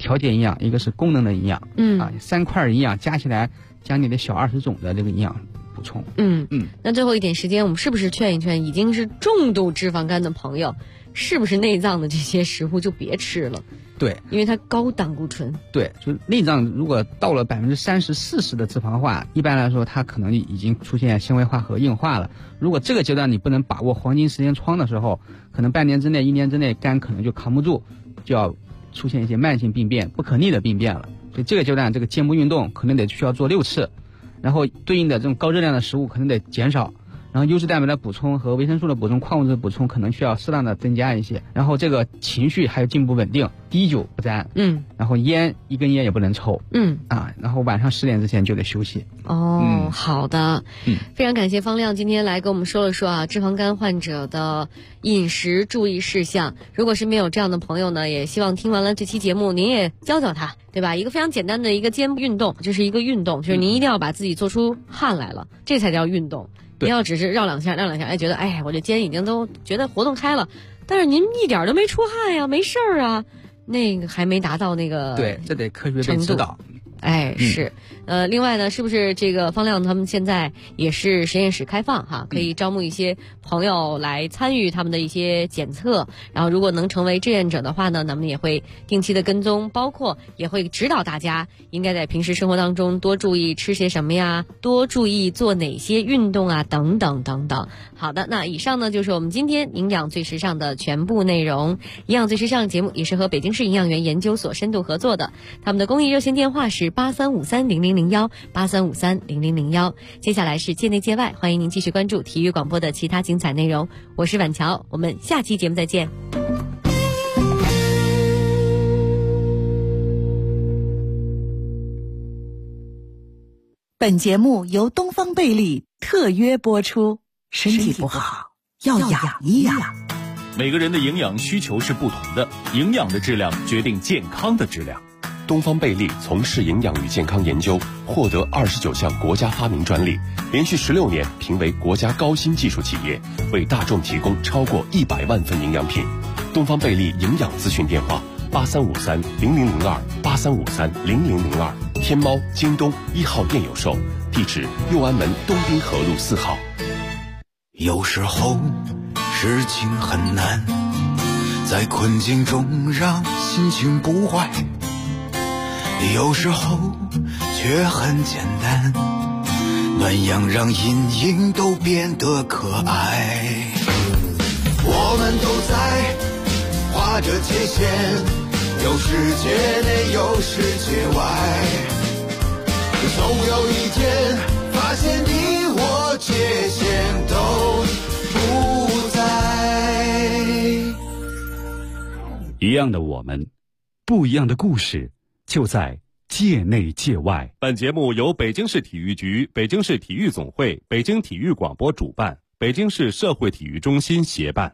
调节营养，一个是功能的营养。3块营养加起来将你的小20种的这个营养补充。 那最后一点时间，我们是不是劝一劝已经是重度脂肪肝的朋友，是不是内脏的这些食物就别吃了？ 对， 因为它高胆固醇。 对，就内脏如果到了30%、40%的脂肪化，一般来说它可能已经出现纤维化和硬化了。如果这个阶段你不能把握黄金时间窗的时候，可能半年之内、1年之内肝可能就扛不住，就要出现一些慢性病变、不可逆的病变了。所以这个阶段这个肩部运动可能得需要做6次，然后对应的这种高热量的食物可能得减少。然后优质蛋白的补充和维生素的补充、矿物质的补充可能需要适当的增加一些。然后这个情绪还有进步稳定，滴酒不沾，然后一根烟也不能抽，然后晚上10点之前就得休息。 好的，非常感谢方亮今天来跟我们说了说脂肪肝患者的饮食注意事项。如果是没有这样的朋友呢，也希望听完了这期节目您也教教他，对吧？一个非常简单的一个肩部运动，这是一个运动，就是您一定要把自己做出汗来了，这才叫运动。您要只是绕两下，觉得我这肩已经都觉得活动开了，但是您一点都没出汗呀，没事儿啊，那个还没达到那个对，这得科学被指导。 是，另外呢，是不是这个方亮他们现在也是实验室开放哈，可以招募一些朋友来参与他们的一些检测，然后如果能成为志愿者的话呢，咱们也会定期的跟踪，包括也会指导大家应该在平时生活当中多注意吃些什么呀，多注意做哪些运动啊，等等等等。好的，那以上呢就是我们今天营养最时尚的全部内容。营养最时尚节目也是和北京市营养员研究所深度合作的，他们的公益热线电话是83530001 83530001。接下来是界内界外，欢迎您继续关注体育广播的其他精彩内容。我是婉乔，我们下期节目再见。 本节目由东方贝利特约播出，身体不好要养一养。 每个人的营养需求是不同的，营养的质量决定健康的质量。 东方贝利从事营养与健康研究，获得29项国家发明专利，连续16年评为国家高新技术企业，为大众提供超过100万份营养品。东方贝利营养咨询电话83530002 83530002，天猫、京东1号店有售，地址右安门东滨河路4号。 有时候事情很难，在困境中让心情不坏，有时候却很简单，暖阳让阴影都变得可爱。我们都在画着界限，有世界内有世界外，总有一天发现你我界限都不在。 一样的我们，不一样的故事，就在界内界外。 本节目由北京市体育局、北京市体育总会、北京体育广播主办，北京市社会体育中心协办。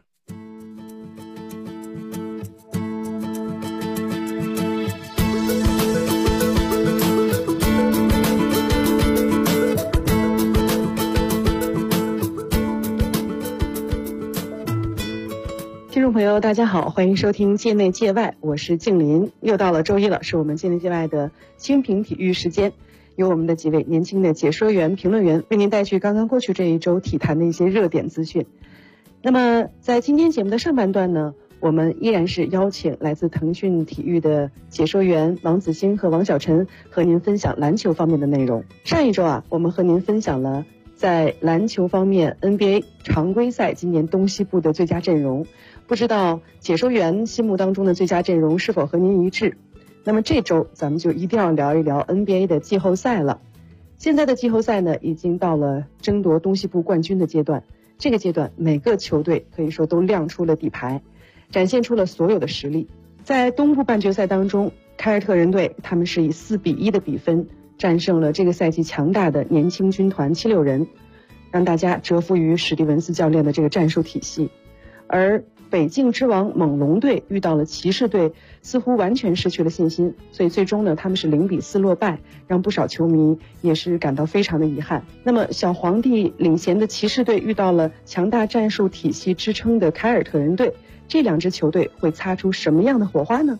听众朋友大家好，欢迎收听界内界外，我是静林。又到了周一了，是我们界内界外的清评体育时间，由我们的几位年轻的解说员、评论员为您带去刚刚过去这一周体坛的一些热点资讯。那么在今天节目的上半段呢，我们依然是邀请来自腾讯体育的解说员王子欣和王小晨和您分享篮球方面的内容。上一周我们和您分享了在篮球方面 NBA 常规赛今年东西部的最佳阵容，不知道解说员心目当中的最佳阵容是否和您一致？那么这周咱们就一定要聊一聊 NBA 的季后赛了。现在的季后赛呢，已经到了争夺东西部冠军的阶段。这个阶段每个球队可以说都亮出了底牌，展现出了所有的实力。在东部半决赛当中，凯尔特人队他们是以4-1的比分战胜了这个赛季强大的年轻军团76人，让大家折服于史蒂文斯教练的这个战术体系。而北境之王猛龙队遇到了骑士队，似乎完全失去了信心，所以最终呢，他们是0-4落败，让不少球迷也是感到非常的遗憾。那么小皇帝领衔的骑士队遇到了强大战术体系支撑的凯尔特人队，这两支球队会擦出什么样的火花呢？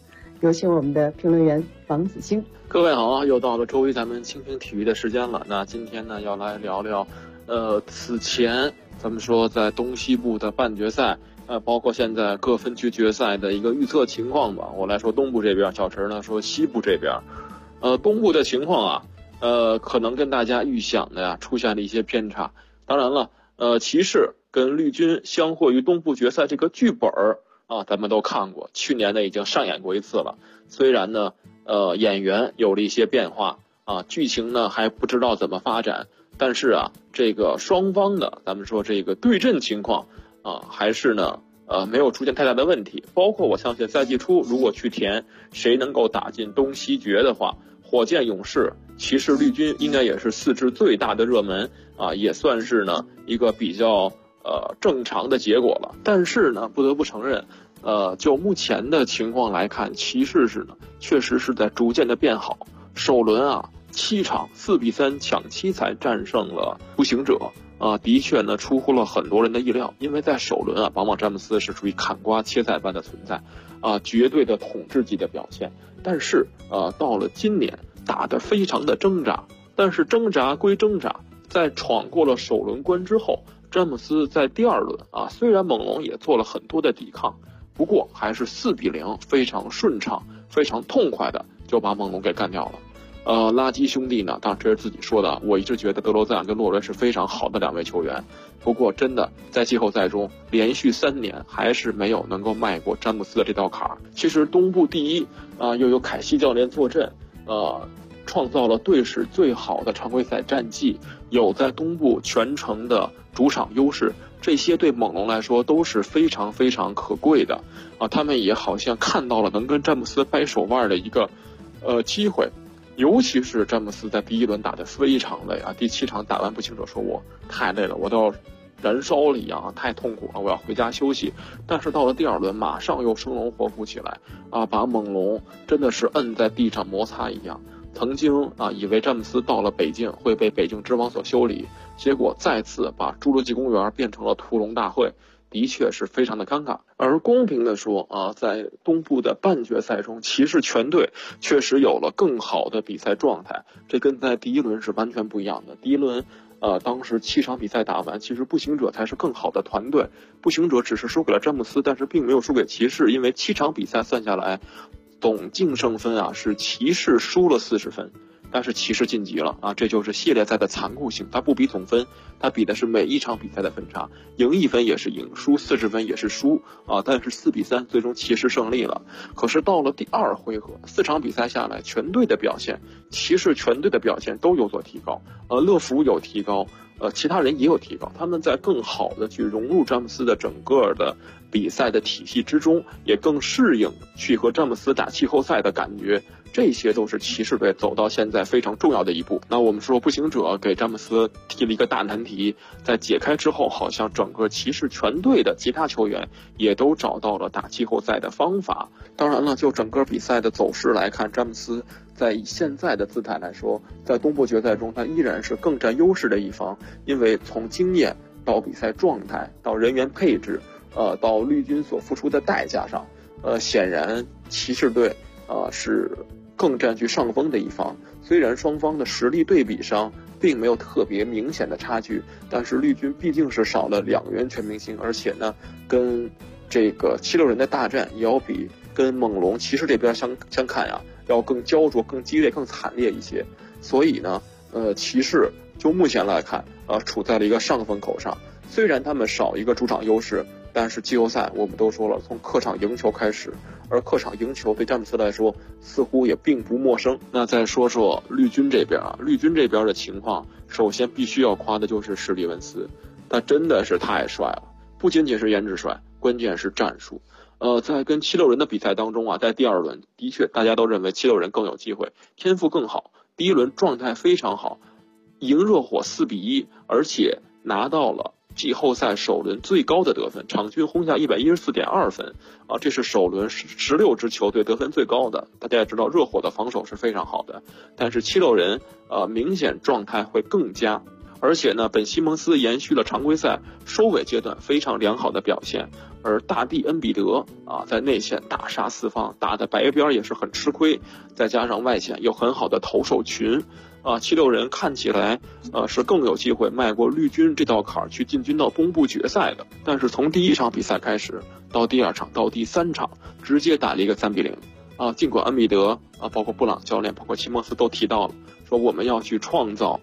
有请我们的评论员王子星。 各位好，又到了周一咱们倾听体育的时间了。那今天呢，要来聊聊，此前咱们说在东西部的半决赛，包括现在各分区决赛的一个预测情况吧。我来说东部这边，小陈呢说西部这边。东部的情况啊，可能跟大家预想的呀出现了一些偏差。当然了，骑士跟绿军相会于东部决赛这个剧本啊，咱们都看过，去年呢已经上演过一次了。虽然呢，演员有了一些变化啊，剧情呢还不知道怎么发展，但是啊，这个双方的咱们说这个对阵情况啊，还是呢没有出现太大的问题。包括我相信赛季初如果去填谁能够打进东西决的话，火箭、勇士、骑士、绿军应该也是4支最大的热门啊，也算是呢一个比较正常的结果了。但是呢，不得不承认，就目前的情况来看，骑士是呢确实是在逐渐的变好。首轮啊7场4-3抢7才战胜了步行者啊，的确呢出乎了很多人的意料。因为在首轮啊，往往詹姆斯是属于砍瓜切菜般的存在啊，绝对的统治级的表现。但是到了今年打得非常的挣扎，但是挣扎归挣扎，在闯过了首轮关之后，詹姆斯在第二轮啊，虽然猛龙也做了很多的抵抗，不过还是4-0，非常顺畅、非常痛快的就把猛龙给干掉了。垃圾兄弟呢，当然这是自己说的，我一直觉得德罗赞跟洛伦是非常好的2位球员，不过真的在季后赛中连续3年还是没有能够迈过詹姆斯的这道坎儿。其实东部第一又有凯西教练坐镇，创造了队史最好的常规赛战绩，有在东部全程的主场优势，这些对猛龙来说都是非常非常可贵的啊。他们也好像看到了能跟詹姆斯掰手腕的一个机会。尤其是詹姆斯在第一轮打得非常累啊，第7场打完步行者说我太累了，我都要燃烧了一样啊，太痛苦了，我要回家休息。但是到了第2轮马上又生龙活虎起来啊，把猛龙真的是摁在地上摩擦一样。曾经啊以为詹姆斯到了北京会被北京之王所修理，结果再次把侏罗纪公园变成了屠龙大会，的确是非常的尴尬。而公平的说啊，在东部的半决赛中，骑士全队确实有了更好的比赛状态，这跟在第一轮是完全不一样的。第一轮当时7场比赛打完，其实步行者才是更好的团队，步行者只是输给了詹姆斯，但是并没有输给骑士，因为7场比赛算下来总净胜分啊是骑士输了40分，但是骑士晋级了啊，这就是系列赛的残酷性，它不比总分，它比的是每一场比赛的分差，赢1分也是赢，输40分也是输啊，但是4-3最终骑士胜利了。可是到了第2回合，4场比赛下来，全队的表现，骑士全队的表现都有所提高，乐福有提高，其他人也有提高，他们在更好的去融入詹姆斯的整个的比赛的体系之中，也更适应去和詹姆斯打季后赛的感觉。这些都是骑士队走到现在非常重要的一步。那我们说步行者给詹姆斯提了一个大难题，在解开之后，好像整个骑士全队的其他球员也都找到了打季后赛的方法。当然了，就整个比赛的走势来看，詹姆斯在以现在的姿态来说，在东部决赛中他依然是更占优势的一方，因为从经验到比赛状态到人员配置到绿军所付出的代价上，显然骑士队是更占据上风的一方。虽然双方的实力对比上并没有特别明显的差距，但是绿军毕竟是少了2员全明星，而且呢跟这个76人的大战也要比跟猛龙骑士这边相看呀要更焦灼、更激烈、更惨烈一些。所以呢骑士就目前来看处在了一个上风口上，虽然他们少一个主场优势，但是季后赛我们都说了，从客场赢球开始，而客场赢球对詹姆斯来说似乎也并不陌生。那再说说绿军这边绿军这边的情况，首先必须要夸的就是史蒂文斯，他真的是太帅了，不仅仅是颜值帅，关键是战术。在跟76人的比赛当中在第2轮的确大家都认为76人更有机会，天赋更好，第1轮状态非常好，赢热火4-1，而且拿到了季后赛首轮最高的得分，场均轰下114.2分啊，这是首轮16支球队得分最高的。大家也知道热火的防守是非常好的，但是76人明显状态会更佳，而且呢本西蒙斯延续了常规赛收尾阶段非常良好的表现， 而大帝恩比德在内线大杀四方，打的白边也是很吃亏，再加上外线有很好的投手群，76人看起来是更有机会迈过绿军这道坎儿去进军到东部决赛的。但是从第1场比赛开始，到第2场，到第3场，直接打了一个3-0尽管恩比德包括布朗教练，包括齐蒙斯都提到了，说我们要去创造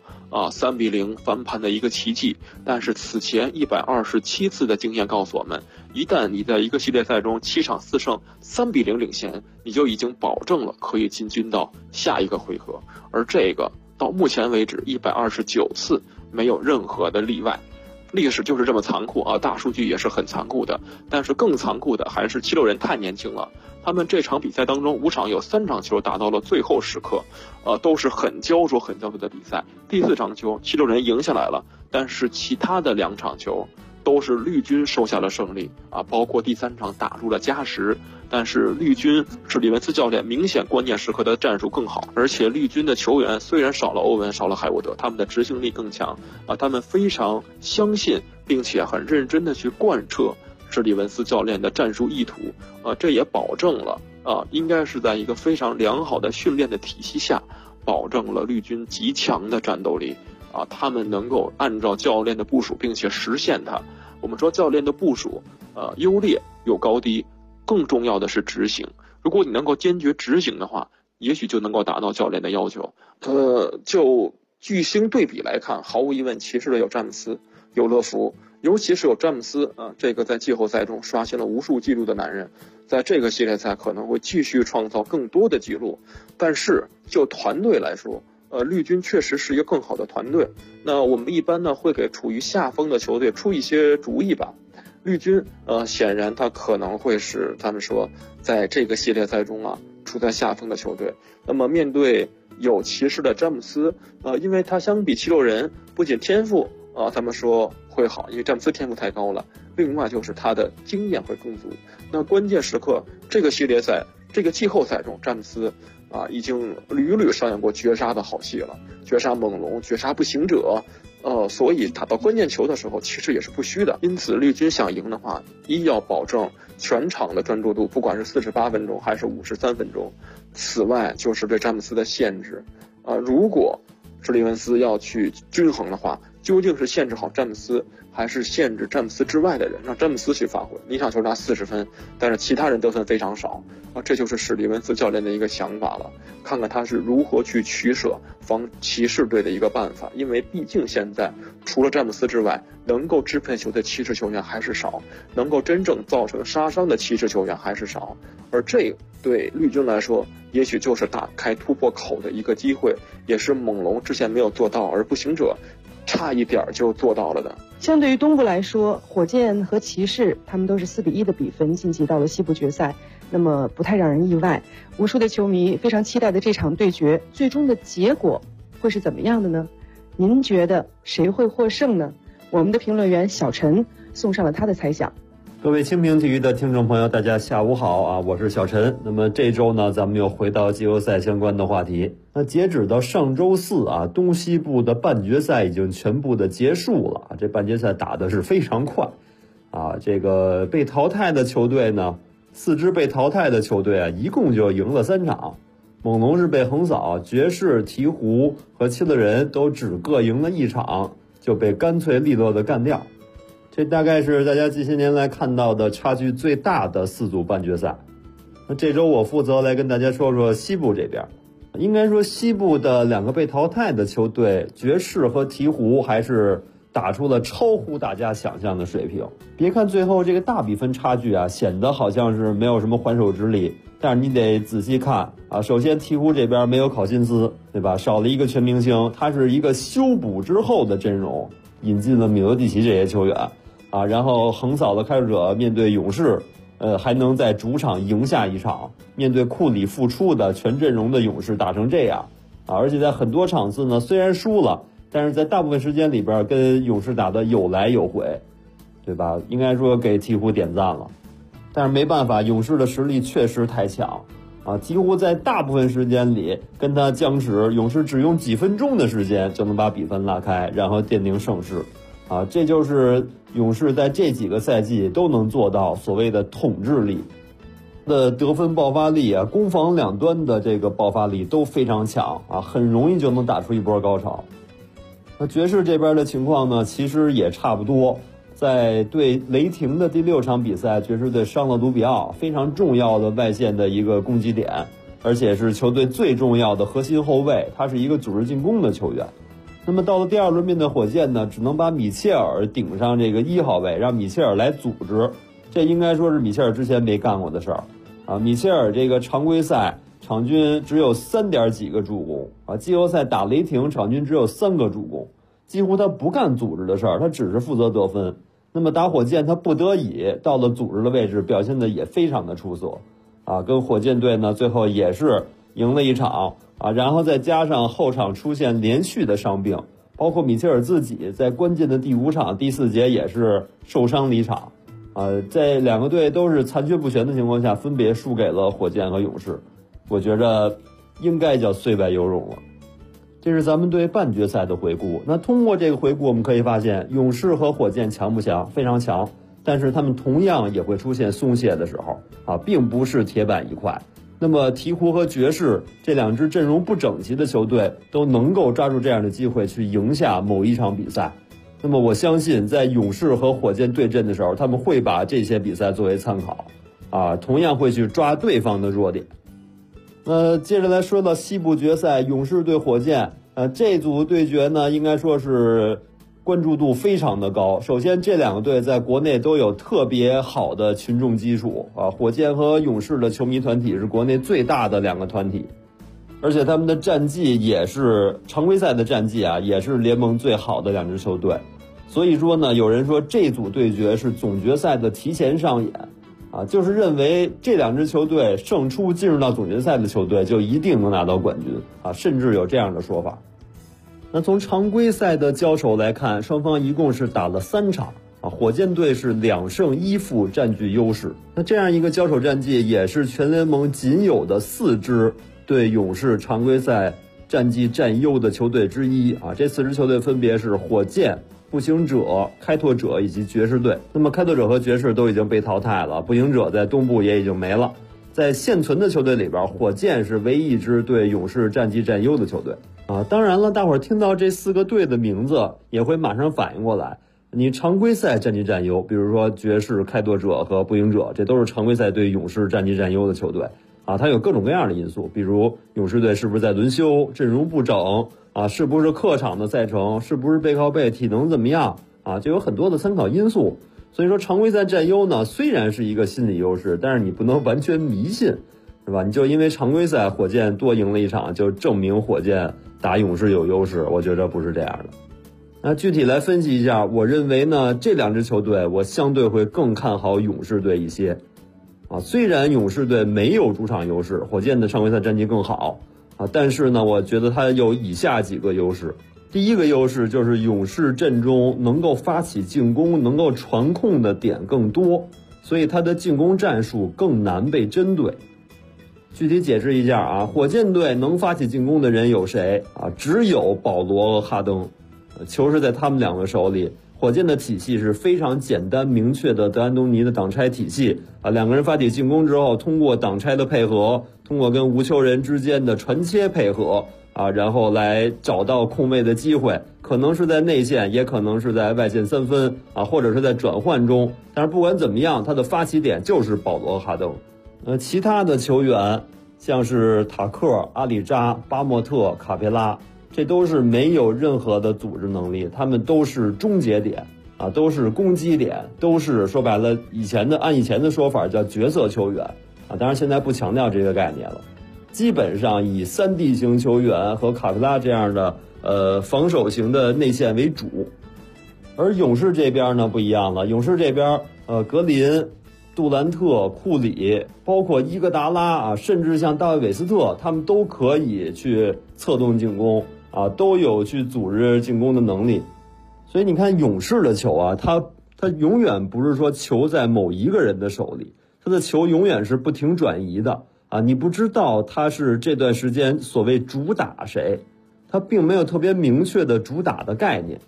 3-0翻盘的一个奇迹，但是此前127次的经验告诉我们，一旦你在一个系列赛中7场4胜3-0领先，你就已经保证了可以进军到下一个回合，而这个到目前为止129次没有任何的例外。历史就是这么残酷大数据也是很残酷的，但是更残酷的还是76人太年轻了，他们这场比赛当中5场有3场球打到了最后时刻，都是很焦灼的比赛。第4场球76人赢下来了，但是其他的2场球都是绿军收下了胜利包括第3场打入了加时，但是绿军是里文斯教练明显关键时刻的战术更好，而且绿军的球员虽然少了欧文少了海沃德，他们的执行力更强他们非常相信并且很认真的去贯彻是里文斯教练的战术意图这也保证了应该是在一个非常良好的训练的体系下，保证了绿军极强的战斗力他们能够按照教练的部署并且实现它。我们说教练的部署优劣有高低，更重要的是执行。如果你能够坚决执行的话，也许就能够达到教练的要求。就巨星对比来看，毫无疑问骑士的有詹姆斯有乐福，尤其是有詹姆斯这个在季后赛中刷新了无数纪录的男人，在这个系列赛可能会继续创造更多的纪录。但是就团队来说绿军确实是一个更好的团队，那我们一般呢会给处于下风的球队出一些主意吧。绿军显然他可能会是他们说在这个系列赛中处在下风的球队。那么面对有骑士的詹姆斯因为他相比76人不仅天赋他们说会好，因为詹姆斯天赋太高了，另外就是他的经验会更足。那关键时刻这个系列赛这个季后赛中，詹姆斯已经屡屡上演过绝杀的好戏了，绝杀猛龙，绝杀步行者所以打到关键球的时候其实也是不虚的。因此绿军想赢的话，一要保证全场的专注度，不管是48分钟还是53分钟。此外就是对詹姆斯的限制如果史蒂文斯要去均衡的话，究竟是限制好詹姆斯，还是限制詹姆斯之外的人，让詹姆斯去发挥？一场球拿40分，但是其他人得分非常少这就是史蒂文斯教练的一个想法了，看看他是如何去取舍防骑士队的一个办法。因为毕竟现在除了詹姆斯之外，能够支配球的骑士球员还是少，能够真正造成杀伤的骑士球员还是少，而这对绿军来说也许就是打开突破口的一个机会，也是猛龙之前没有做到，而步行者差一点就做到了的。 相对于东部来说，火箭和骑士他们都是4-1的比分晋级到了西部决赛，那么不太让人意外。无数的球迷非常期待的这场对决，最终的结果会是怎么样的呢？您觉得谁会获胜呢？我们的评论员小陈送上了他的猜想。 各位蜻蜓体育的听众朋友，大家下午好我是小陈。那么这周呢，咱们又回到季后赛相关的话题。那截止到上周四东西部的半决赛已经全部的结束了。这半决赛打的是非常快这个被淘汰的球队呢，4支被淘汰的球队一共就赢了3场。猛龙是被横扫，爵士、鹈鹕和七六人都只各赢了1场，就被干脆利落的干掉。这大概是大家近些年来看到的差距最大的4组半决赛。那这周我负责来跟大家说说西部这边。应该说西部的2个被淘汰的球队爵士和鹈鹕还是打出了超乎大家想象的水平。别看最后这个大比分差距显得好像是没有什么还手之力，但是你得仔细看首先鹈鹕这边没有考辛斯，对吧？少了一个全明星，他是一个修补之后的阵容，引进了米罗蒂奇这些球员然后横扫了开拓者，面对勇士还能在主场赢下1场，面对库里复出的全阵容的勇士打成这样而且在很多场次呢虽然输了，但是在大部分时间里边跟勇士打的有来有回，对吧？应该说给鹈鹕点赞了。但是没办法，勇士的实力确实太强几乎在大部分时间里跟他僵持，勇士只用几分钟的时间就能把比分拉开，然后奠定胜势啊，这就是勇士在这几个赛季都能做到所谓的统治力的得分爆发力啊，攻防两端的这个爆发力都非常强啊，很容易就能打出一波高潮。那爵士这边的情况呢，其实也差不多。在对雷霆的第6场比赛，爵士队伤了卢比奥，非常重要的外线的一个攻击点，而且是球队最重要的核心后卫，他是一个组织进攻的球员。那么到了第2轮面对火箭呢，只能把米切尔顶上这个1号位，让米切尔来组织，这应该说是米切尔之前没干过的事儿啊。米切尔这个常规赛场均只有3点几个助攻啊，季后赛打雷霆场均只有3个助攻，几乎他不干组织的事儿，他只是负责得分。那么打火箭他不得已到了组织的位置，表现的也非常的出色啊，跟火箭队呢最后也是赢了一场啊，然后再加上后场出现连续的伤病，包括米切尔自己在关键的第5场第4节也是受伤离场啊，在2个队都是残缺不全的情况下，分别输给了火箭和勇士，我觉着应该叫虽败犹荣了。这是咱们对半决赛的回顾。那通过这个回顾，我们可以发现，勇士和火箭强不强？非常强，但是他们同样也会出现松懈的时候啊，并不是铁板一块。那么鹈鹕和爵士这2支阵容不整齐的球队都能够抓住这样的机会去赢下某一场比赛。那么我相信，在勇士和火箭对阵的时候，他们会把这些比赛作为参考啊，同样会去抓对方的弱点。接着来说到西部决赛，勇士对火箭，这组对决呢，应该说是关注度非常的高。首先，这2个队在国内都有特别好的群众基础啊，火箭和勇士的球迷团体是国内最大的2个团体，而且他们的战绩也是常规赛的战绩啊，也是联盟最好的2支球队。所以说呢，有人说这组对决是总决赛的提前上演。啊，就是认为这2支球队胜出进入到总决赛的球队就一定能拿到冠军啊，甚至有这样的说法。那从常规赛的交手来看，双方一共是打了3场啊，火箭队是2胜1负占据优势。那这样一个交手战绩也是全联盟仅有的4支对勇士常规赛战绩占优的球队之一啊，这4支球队分别是火箭、步行者、开拓者以及爵士队。那么开拓者和爵士都已经被淘汰了，步行者在东部也已经没了。在现存的球队里边，火箭是唯一一支对勇士战绩占优的球队啊。当然了，大伙儿听到这4个队的名字也会马上反应过来，你常规赛战绩占优，比如说爵士、开拓者和步行者，这都是常规赛对勇士战绩占优的球队啊。它有各种各样的因素，比如勇士队是不是在轮休，阵容不整啊，是不是客场的赛程，是不是背靠背，体能怎么样啊，就有很多的参考因素。所以说常规赛占优呢，虽然是一个心理优势，但是你不能完全迷信，是吧？你就因为常规赛火箭多赢了一场，就证明火箭打勇士有优势，我觉得不是这样的。那具体来分析一下，我认为呢，这2支球队我相对会更看好勇士队一些啊。虽然勇士队没有主场优势，火箭的常规赛战绩更好啊，但是呢，我觉得它有以下几个优势。第一个优势就是勇士阵中能够发起进攻、能够传控的点更多，所以它的进攻战术更难被针对。具体解释一下啊，火箭队能发起进攻的人有谁啊？只有保罗和哈登，球是在他们2个手里。火箭的体系是非常简单明确的德安东尼的挡拆体系啊，2个人发起进攻之后，通过挡拆的配合，通过跟无球人之间的传切配合啊，然后来找到空位的机会，可能是在内线，也可能是在外线3分啊，或者是在转换中。但是不管怎么样，他的发起点就是保罗哈登。其他的球员像是塔克、阿里扎、巴莫特、卡佩拉，这都是没有任何的组织能力，他们都是终结点啊，都是攻击点，都是说白了按以前的说法叫角色球员啊，当然现在不强调这个概念了。基本上以3D 型球员和卡佩拉这样的防守型的内线为主，而勇士这边呢不一样了，勇士这边格林、杜兰特、库里，包括伊戈达拉啊，甚至像大卫韦斯特，他们都可以去策动进攻啊，都有去组织进攻的能力。所以你看勇士的球啊，他永远不是说球在某一个人的手里，他的球永远是不停转移的啊，你不知道他是这段时间所谓主打谁，他并没有特别明确的主打的概念。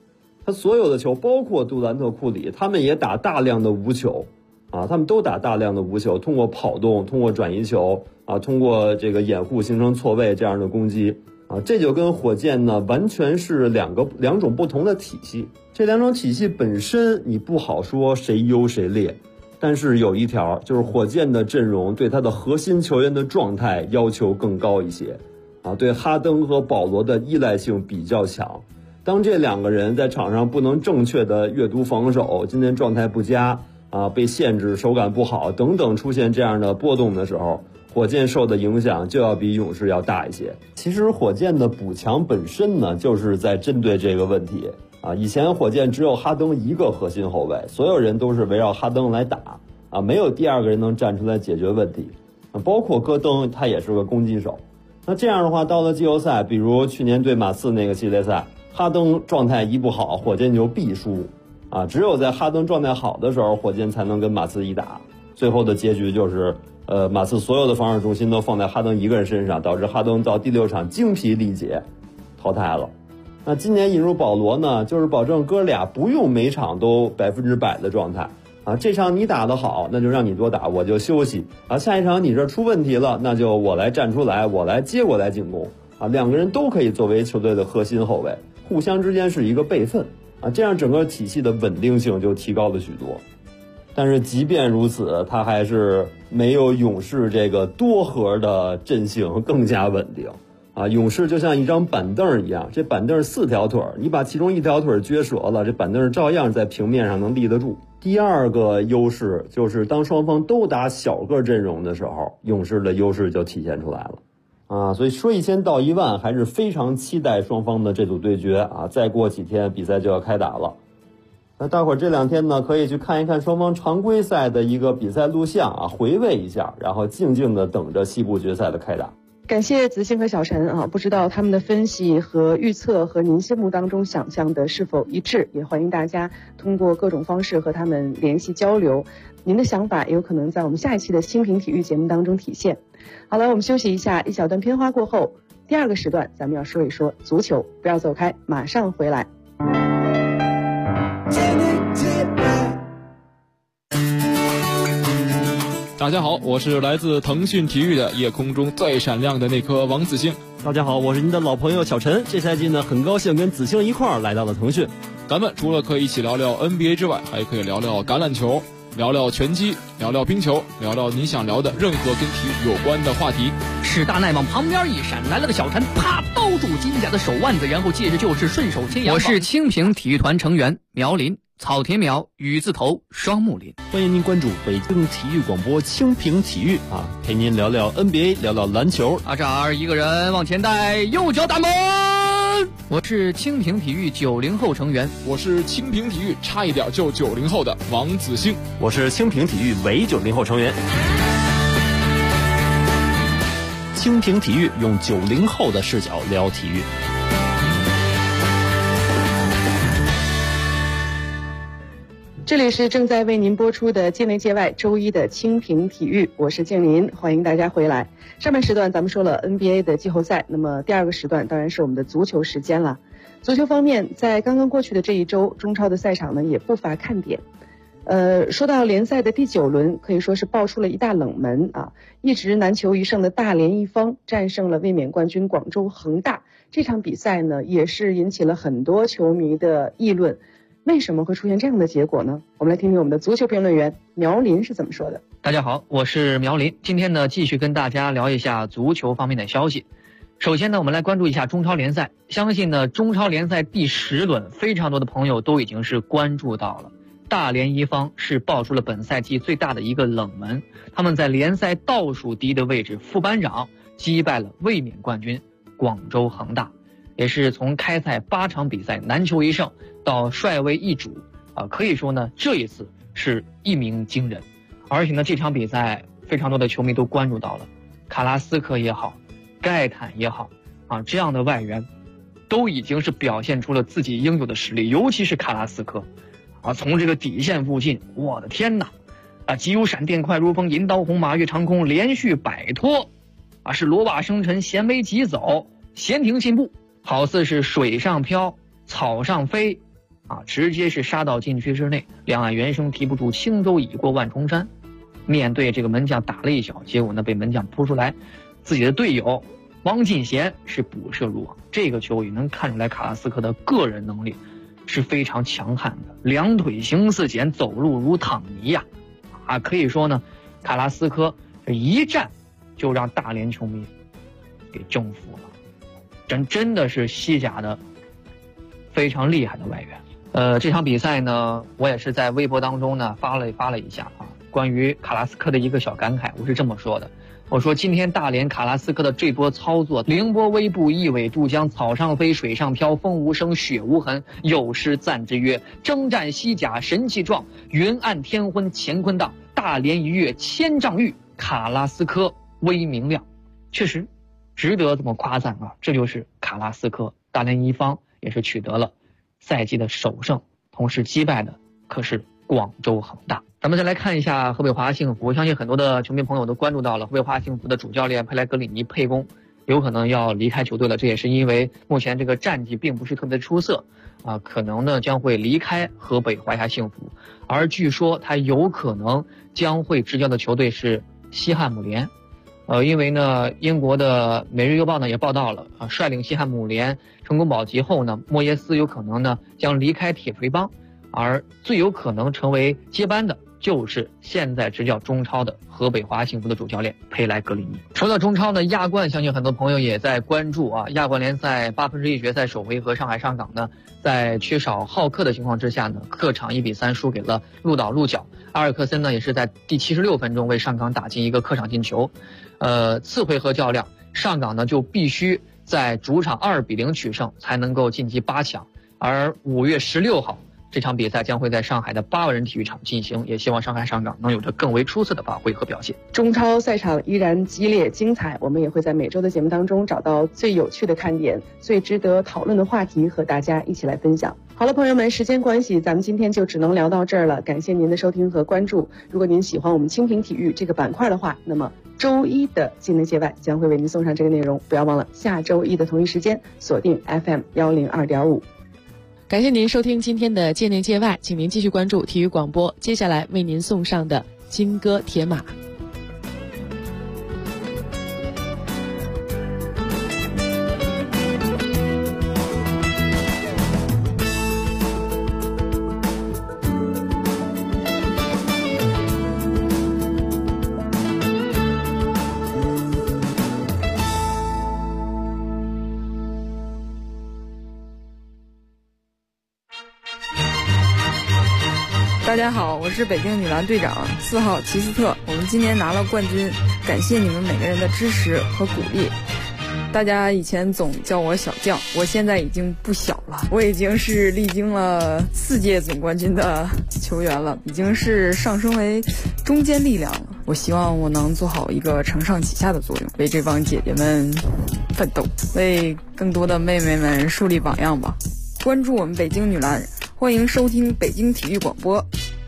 他所有的球，包括杜兰特、库里，他们也打大量的无球啊，他们都打大量的无球，通过跑动，通过转移球啊，通过这个掩护形成错位这样的攻击啊，这就跟火箭呢完全是两种不同的体系。这两种体系本身你不好说谁优谁劣，但是有一条就是火箭的阵容对他的核心球员的状态要求更高一些啊，对哈登和保罗的依赖性比较强。当这两个人在场上不能正确的阅读防守，今天状态不佳啊，被限制，手感不好等等出现这样的波动的时候，火箭受的影响就要比勇士要大一些。其实火箭的补强本身呢，就是在针对这个问题啊。以前火箭只有哈登一个核心后卫，所有人都是围绕哈登来打啊，没有第二个人能站出来解决问题啊，包括戈登他也是个攻击手。那这样的话，到了季后赛，比如去年对马刺那个系列赛，哈登状态一不好，火箭就必输啊！只有在哈登状态好的时候，火箭才能跟马刺一打。最后的结局就是，马刺所有的防守重心都放在哈登一个人身上，导致哈登到第6场精疲力竭，淘汰了。那今年引入保罗呢，就是保证哥俩不用每场都100%的状态啊。这场你打得好，那就让你多打，我就休息啊。下一场你这出问题了，那就我来站出来，我来接过来进攻啊。两个人都可以作为球队的核心后卫。互相之间是一个备份啊，这样整个体系的稳定性就提高了许多。但是即便如此，它还是没有勇士这个多核的阵型更加稳定啊。勇士就像一张板凳一样，这板凳4条腿，你把其中1条腿撅折了，这板凳照样在平面上能立得住。第二个优势就是当双方都打小个阵容的时候，勇士的优势就体现出来了啊，所以说1000道1万，还是非常期待双方的这组对决啊！再过几天比赛就要开打了，那大伙儿这2天呢，可以去看一看双方常规赛的一个比赛录像啊，回味一下，然后静静的等着西部决赛的开打。 感谢子欣和小陈啊，不知道他们的分析和预测和您心目当中想象的是否一致，也欢迎大家通过各种方式和他们联系交流，您的想法也有可能在我们下一期的清评体育节目当中体现。好了，我们休息一下，一小段片花过后，第2个时段咱们要说一说足球，不要走开，马上回来。 大家好，我是来自腾讯体育的夜空中最闪亮的那颗王子星。 大家好，我是您的老朋友小陈。这赛季呢，很高兴跟子星一块儿来到了腾讯。 咱们除了可以一起聊聊 NBA 之外，还可以聊聊橄榄球，聊聊拳击，聊聊冰球，聊聊你想聊的任何跟体育有关的话题。 史大奈往旁边一闪，来了个小陈，啪包住金甲的手腕子，然后接着就是顺手牵羊。我是清平体育团成员苗林，草田苗雨字头双木林。 欢迎您关注北京体育广播清平体育啊，陪您聊聊 NBA， 聊聊篮球。 这儿一个人往前带，右脚打门。我是清平体育90后成员， 我是清平体育差一点就90后的王子星， 我是清平体育伪90后成员。清平体育用90后的视角聊体育。 这里是正在为您播出的界内界外周一的清平体育，我是静林，欢迎大家回来。上半时段咱们说了 NBA 的季后赛，那么第2个时段当然是我们的足球时间了。足球方面，在刚刚过去的这一周，中超的赛场呢也不乏看点。说到联赛的第9轮，可以说是爆出了一大冷门啊！一直难求一胜的大连一方战胜了卫冕冠军广州恒大，这场比赛呢也是引起了很多球迷的议论。为什么会出现这样的结果呢？我们来听听我们的足球评论员苗林是怎么说的。 大家好，我是苗林，今天呢继续跟大家聊一下足球方面的消息。首先呢，我们来关注一下中超联赛。相信呢，中超联赛第10轮，非常多的朋友都已经是关注到了。大连一方是爆出了本赛季最大的一个冷门，他们在联赛倒数第一的位置副班长击败了卫冕冠军广州恒大，也是从开赛8场比赛难求一胜到帅位易主可以说呢，这一次是一鸣惊人。而且呢，这场比赛非常多的球迷都关注到了，卡拉斯科也好，盖坦也好这样的外援都已经是表现出了自己应有的实力，尤其是卡拉斯科从这个底线附近，我的天哪急如闪电，快如风，银刀红，马跃长空，连续摆脱是罗瓦生尘，衔为疾走，闲庭信步，好似是水上漂，草上飞， 啊，直接是杀到禁区之内，两岸猿声啼不住，轻舟已过万重山。面对这个门将打了一脚，结果呢被门将扑出来，自己的队友王进贤是补射入网。这个球也能看出来卡拉斯科的个人能力是非常强悍的，两腿行似茧，走路如躺泥呀！可以说呢，卡拉斯科这一战就让大连球迷给征服了，真的是西甲的非常厉害的外援。这场比赛呢，我也是在微博当中呢发了一下啊，关于卡拉斯科的一个小感慨，我是这么说的。我说今天大连卡拉斯科的这波操作，凌波微步，一苇渡江，草上飞，水上漂，风无声，雪无痕。有诗赞之曰：征战西甲神气壮，云暗天昏乾坤大，大连一跃千丈玉，卡拉斯科威明亮。确实值得这么夸赞啊！这就是卡拉斯科，大连一方也是取得了赛季的首胜，同时击败的可是广州恒大。咱们再来看一下河北华夏幸福，我相信很多的球迷朋友都关注到了河北华夏幸福的主教练佩莱格里尼佩公有可能要离开球队了，这也是因为目前这个战绩并不是特别的出色啊，可能呢将会离开河北华夏幸福，而据说他有可能将会执教的球队是西汉姆联。因为呢，英国的《每日邮报》呢也报道了率领西汉姆联成功保级后呢，莫耶斯有可能呢将离开铁锤帮，而最有可能成为接班的就是现在执教中超的河北华夏幸福的主教练佩莱格里尼。除了中超呢，亚冠相信很多朋友也在关注啊。亚冠联赛1/8决赛首回合，上海上港呢在缺少浩克的情况之下呢，客场1比3输给了鹿岛鹿角。阿尔克森呢也是在第76分钟为上港打进一个客场进球。次回合较量，上港呢就必须在主场2比0取胜才能够晋级8强，而5月16号。这场比赛将会在上海的8万人体育场进行，也希望上海上港能有着更为出色的发挥和表现。 中超赛场依然激烈精彩，我们也会在每周的节目当中找到最有趣的看点、最值得讨论的话题和大家一起来分享。好了，朋友们，时间关系，咱们今天就只能聊到这儿了。感谢您的收听和关注。如果您喜欢我们蜻蜓体育这个板块的话，那么周一的境内界外将会为您送上这个内容，不要忘了下周一的同一时间锁定 FM102.5。 感谢您收听今天的界内界外，请您继续关注体育广播，接下来为您送上的金戈铁马。 大家好，我是北京女篮队长4号齐斯特，我们今年拿了冠军，感谢你们每个人的支持和鼓励。大家以前总叫我小将，我现在已经不小了，我已经是历经了4届总冠军的球员了，已经是上升为中坚力量了。我希望我能做好一个承上启下的作用，为这帮姐姐们奋斗，为更多的妹妹们树立榜样吧。关注我们北京女篮，欢迎收听北京体育广播。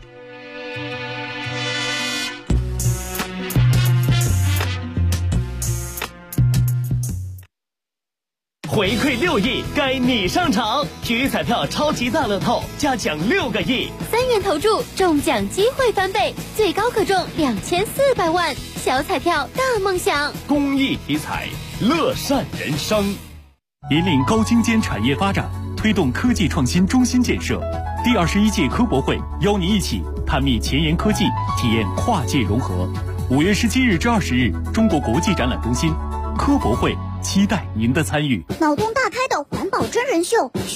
回馈6亿，该你上场！体育彩票超级大乐透加奖6个亿 ，3元投注中奖机会翻倍，最高可中2400万。小彩票大梦想， 公益体彩，乐善人生。引领高精尖产业发展，推动科技创新中心建设。第21届科博会邀您一起探秘前沿科技，体验跨界融合。5月17日至20日，中国国际展览中心科博会，期待您的参与。 脑洞大开的环保真人秀。